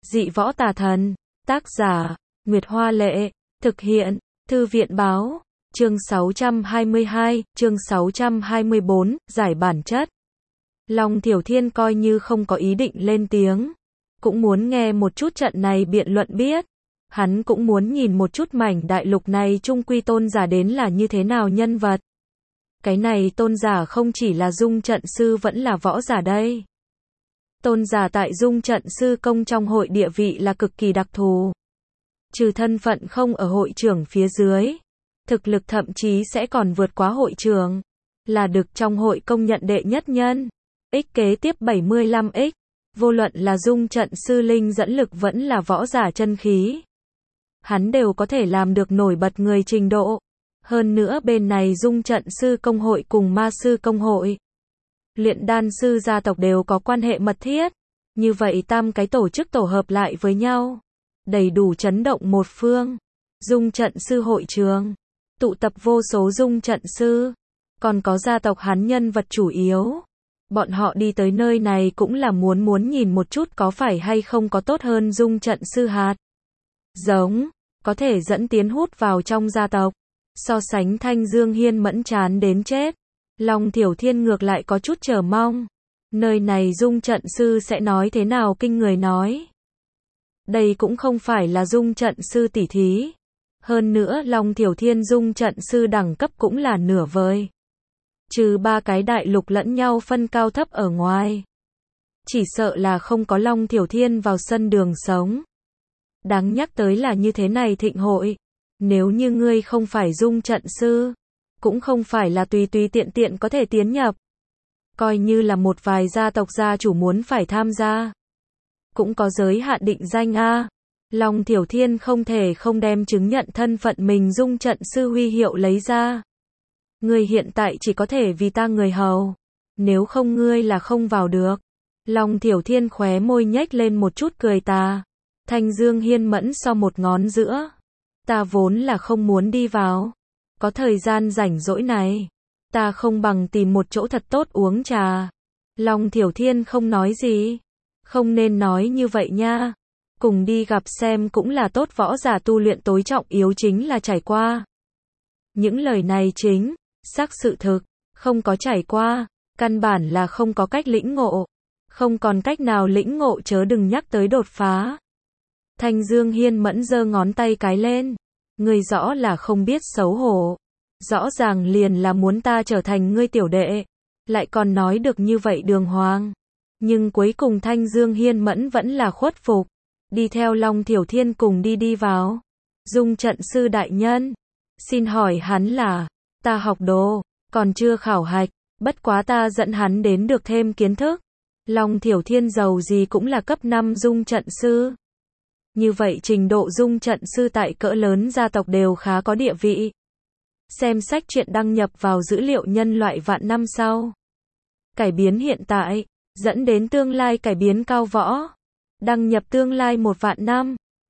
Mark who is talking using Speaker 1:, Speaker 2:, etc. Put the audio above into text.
Speaker 1: Dị võ tà thần. Tác giả, Nguyệt Hoa Lệ. Thực hiện, Thư viện Báo. Chương 622, chương 624, giải bản chất. Long Thiểu Thiên coi như không có ý định lên tiếng. Cũng muốn nghe một chút trận này biện luận biết. Hắn cũng muốn nhìn một chút mảnh đại lục này trung quy tôn giả đến là như thế nào nhân vật. Cái này tôn giả không chỉ là dung trận sư vẫn là võ giả đây. Tôn giả tại dung trận sư công trong hội địa vị là cực kỳ đặc thù. Trừ thân phận không ở hội trưởng phía dưới, thực lực thậm chí sẽ còn vượt quá hội trưởng, là được trong hội công nhận đệ nhất nhân. X kế tiếp 75x, vô luận là dung trận sư linh dẫn lực vẫn là võ giả chân khí, hắn đều có thể làm được nổi bật người trình độ. Hơn nữa bên này dung trận sư công hội cùng ma sư công hội, luyện đan sư gia tộc đều có quan hệ mật thiết. Như vậy tam cái tổ chức tổ hợp lại với nhau, đầy đủ chấn động một phương. Dung trận sư hội trường, tụ tập vô số dung trận sư, còn có gia tộc hắn nhân vật chủ yếu. Bọn họ đi tới nơi này cũng là muốn nhìn một chút có phải hay không có tốt hơn dung trận sư hạt giống, có thể dẫn tiến hút vào trong gia tộc. So sánh Thanh Dương Hiên Mẫn chán đến chết, Long Thiểu Thiên ngược lại có chút chờ mong. Nơi này dung trận sư sẽ nói thế nào kinh người nói. Đây cũng không phải là dung trận sư tỉ thí. Hơn nữa Long Thiểu Thiên dung trận sư đẳng cấp cũng là nửa vời. Trừ ba cái đại lục lẫn nhau phân cao thấp ở ngoài, chỉ sợ là không có Long Thiểu Thiên vào sân đường sống. Đáng nhắc tới là như thế này thịnh hội, nếu như ngươi không phải dung trận sư, cũng không phải là tùy tiện có thể tiến nhập. Coi như là một vài gia tộc gia chủ muốn phải tham gia, cũng có giới hạn định danh a. Long Thiểu Thiên không thể không đem chứng nhận thân phận mình dung trận sư huy hiệu lấy ra. Ngươi hiện tại chỉ có thể vì ta người hầu, nếu không ngươi là không vào được. Long Thiểu Thiên khóe môi nhếch lên một chút cười tà. Thanh Dương Hiên Mẫn so một ngón giữa. Ta vốn là không muốn đi vào. Có thời gian rảnh rỗi này, ta không bằng tìm một chỗ thật tốt uống trà. Long Thiểu Thiên không nói gì. Không nên nói như vậy nha. Cùng đi gặp xem cũng là tốt, võ giả tu luyện tối trọng yếu chính là trải qua. Những lời này chính xác sự thực, không có trải qua, căn bản là không có cách lĩnh ngộ. Không còn cách nào lĩnh ngộ chớ đừng nhắc tới đột phá. Thanh Dương Hiên Mẫn giơ ngón tay cái lên. Ngươi rõ là không biết xấu hổ. Rõ ràng liền là muốn ta trở thành ngươi tiểu đệ. Lại còn nói được như vậy đường hoàng. Nhưng cuối cùng Thanh Dương Hiên Mẫn vẫn là khuất phục. Đi theo Long Thiểu Thiên cùng đi vào. Dung trận sư đại nhân. Xin hỏi hắn là, ta học đồ, còn chưa khảo hạch, bất quá ta dẫn hắn đến được thêm kiến thức. Long Thiểu Thiên giàu gì cũng là cấp 5 dung trận sư. Như vậy trình độ dung trận sư tại cỡ lớn gia tộc đều khá có địa vị. Xem sách truyện đăng nhập vào dữ liệu nhân loại vạn năm sau. Cải biến hiện tại, dẫn đến tương lai cải biến cao võ. Đăng nhập tương lai 1 vạn năm.